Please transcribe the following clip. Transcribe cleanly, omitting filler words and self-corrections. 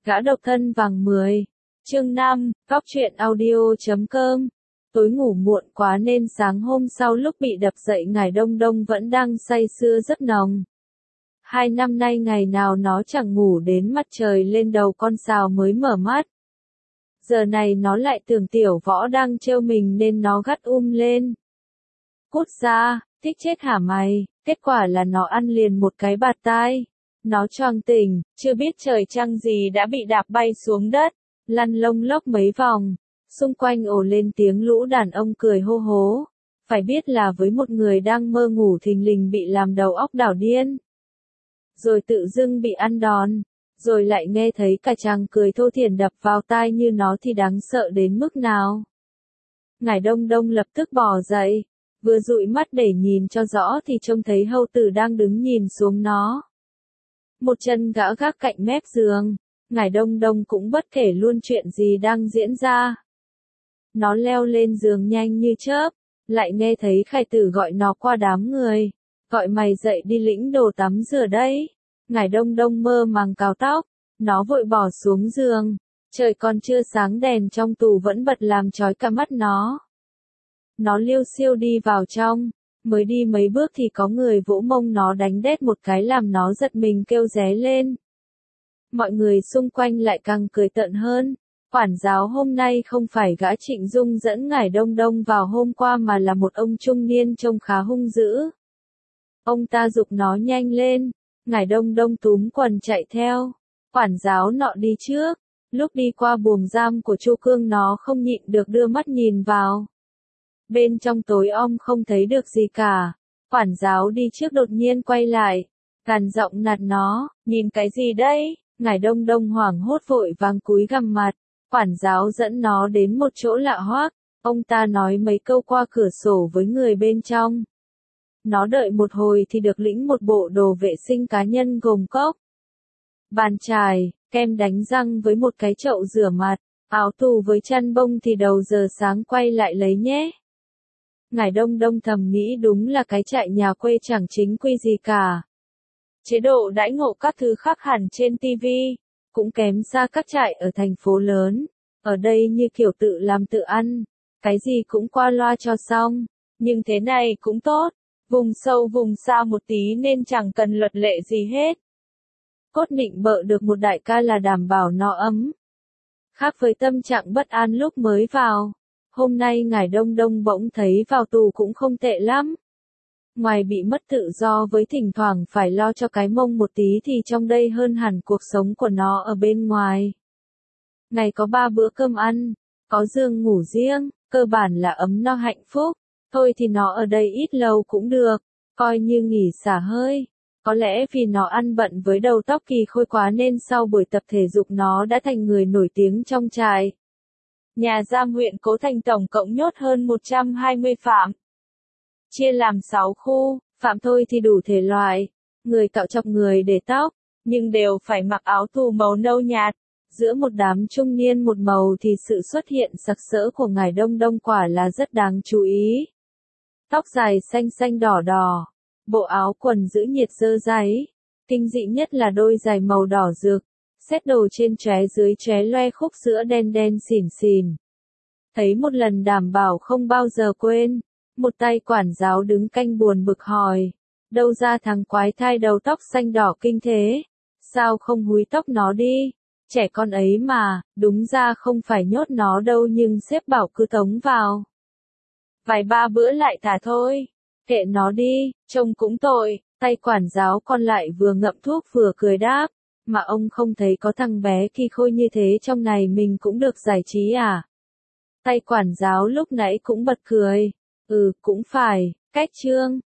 Gã độc thân vàng 10. Chương 5, Góc truyện audio.com. Tối ngủ muộn quá nên sáng hôm sau lúc bị đập dậy Ngải Đông Đông vẫn đang say sưa rất nồng. 2 năm nay ngày nào nó chẳng ngủ đến mặt trời lên đầu con sào mới mở mắt. Giờ này nó lại tưởng Tiểu Võ đang trêu mình nên nó gắt lên. Cút ra, thích chết hả mày, kết quả là nó ăn liền một cái bạt tai. Nó choàng tỉnh, chưa biết trời trăng gì đã bị đạp bay xuống đất, lăn lông lốc mấy vòng. Xung quanh ồ lên tiếng lũ đàn ông cười hô hố. Phải biết là với một người đang mơ ngủ thình lình bị làm đầu óc đảo điên. Rồi tự dưng bị ăn đòn. Rồi lại nghe thấy cả chàng cười thô thiển đập vào tai như nó thì đáng sợ đến mức nào. Ngải Đông Đông lập tức bò dậy. Vừa dụi mắt để nhìn cho rõ thì trông thấy hầu tử đang đứng nhìn xuống nó. Một chân gã gác cạnh mép giường. Ngải Đông Đông cũng bất kể luôn chuyện gì đang diễn ra. Nó leo lên giường nhanh như chớp, lại nghe thấy Khải Tử gọi nó qua đám người. Gọi mày dậy đi lĩnh đồ tắm rửa đấy. Ngải Đông Đông mơ màng cào tóc, nó vội bỏ xuống giường. Trời còn chưa sáng đèn trong tủ vẫn bật làm chói cả mắt nó. Nó liêu xiêu đi vào trong, mới đi mấy bước thì có người vỗ mông nó đánh đét một cái làm nó giật mình kêu ré lên. Mọi người xung quanh lại càng cười tợn hơn. Quản giáo hôm nay không phải gã Trịnh Dung dẫn Ngải Đông Đông vào hôm qua mà là một ông trung niên trông khá hung dữ. Ông ta giục nó nhanh lên, Ngải Đông Đông túm quần chạy theo. Quản giáo nọ đi trước, lúc đi qua buồng giam của Chu Cương nó không nhịn được đưa mắt nhìn vào. Bên trong tối om không thấy được gì cả. Quản giáo đi trước đột nhiên quay lại, gằn giọng nạt nó, nhìn cái gì đấy? Ngải Đông Đông hoảng hốt vội vàng cúi gằm mặt. Quản giáo dẫn nó đến một chỗ lạ hoắc, ông ta nói mấy câu qua cửa sổ với người bên trong. Nó đợi một hồi thì được lĩnh một bộ đồ vệ sinh cá nhân gồm cốc, bàn chải, kem đánh răng với một cái chậu rửa mặt, áo tù với chăn bông thì đầu giờ sáng quay lại lấy nhé. Ngải Đông Đông thầm nghĩ đúng là cái trại nhà quê chẳng chính quy gì cả. Chế độ đãi ngộ các thứ khác hẳn trên tivi, cũng kém xa các trại ở thành phố lớn. Ở đây như kiểu tự làm tự ăn, cái gì cũng qua loa cho xong. Nhưng thế này cũng tốt, vùng sâu vùng xa một tí nên chẳng cần luật lệ gì hết. Cốt nịnh bợ được một đại ca là đảm bảo nó ấm. Khác với tâm trạng bất an lúc mới vào, hôm nay Ngải Đông Đông bỗng thấy vào tù cũng không tệ lắm. Ngoài bị mất tự do với thỉnh thoảng phải lo cho cái mông một tí thì trong đây hơn hẳn cuộc sống của nó ở bên ngoài. Ngày có 3 bữa cơm ăn, có giường ngủ riêng, cơ bản là ấm no hạnh phúc. Thôi thì nó ở đây ít lâu cũng được, coi như nghỉ xả hơi. Có lẽ vì nó ăn bận với đầu tóc kỳ khôi quá nên sau buổi tập thể dục nó đã thành người nổi tiếng trong trại. Nhà giam huyện Cố Thành tổng cộng nhốt hơn 120 phạm. Chia làm 6 khu, phạm thôi thì đủ thể loại. Người cạo chọc người để tóc, nhưng đều phải mặc áo tù màu nâu nhạt. Giữa một đám trung niên một màu thì sự xuất hiện sặc sỡ của Ngải Đông Đông quả là rất đáng chú ý. Tóc dài xanh xanh đỏ đỏ, bộ áo quần giữ nhiệt dơ dáy. Kinh dị nhất là đôi giày màu đỏ rực, xét đồ trên chóe dưới chóe loe khúc sữa đen đen xỉn xỉn. Thấy một lần đảm bảo không bao giờ quên. Một tay quản giáo đứng canh buồn bực hỏi, đâu ra thằng quái thai đầu tóc xanh đỏ kinh thế, sao không húi tóc nó đi, trẻ con ấy mà, đúng ra không phải nhốt nó đâu nhưng sếp bảo cứ tống vào. Vài 3 bữa lại thả thôi, kệ nó đi, trông cũng tội, tay quản giáo còn lại vừa ngậm thuốc vừa cười đáp, mà ông không thấy có thằng bé kỳ khôi như thế trong này mình cũng được giải trí à? Tay quản giáo lúc nãy cũng bật cười. Cũng phải, cách trương,